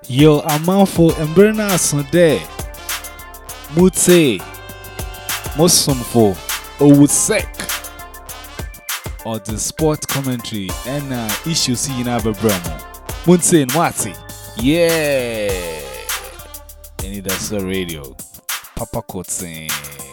Yo, amanfo embrana Sunday. Mute Mosumfo Owusek or the sport commentary and issues in Aberbramo. Munse Nwati. Yeah. And that's the radio. Papa Kotse.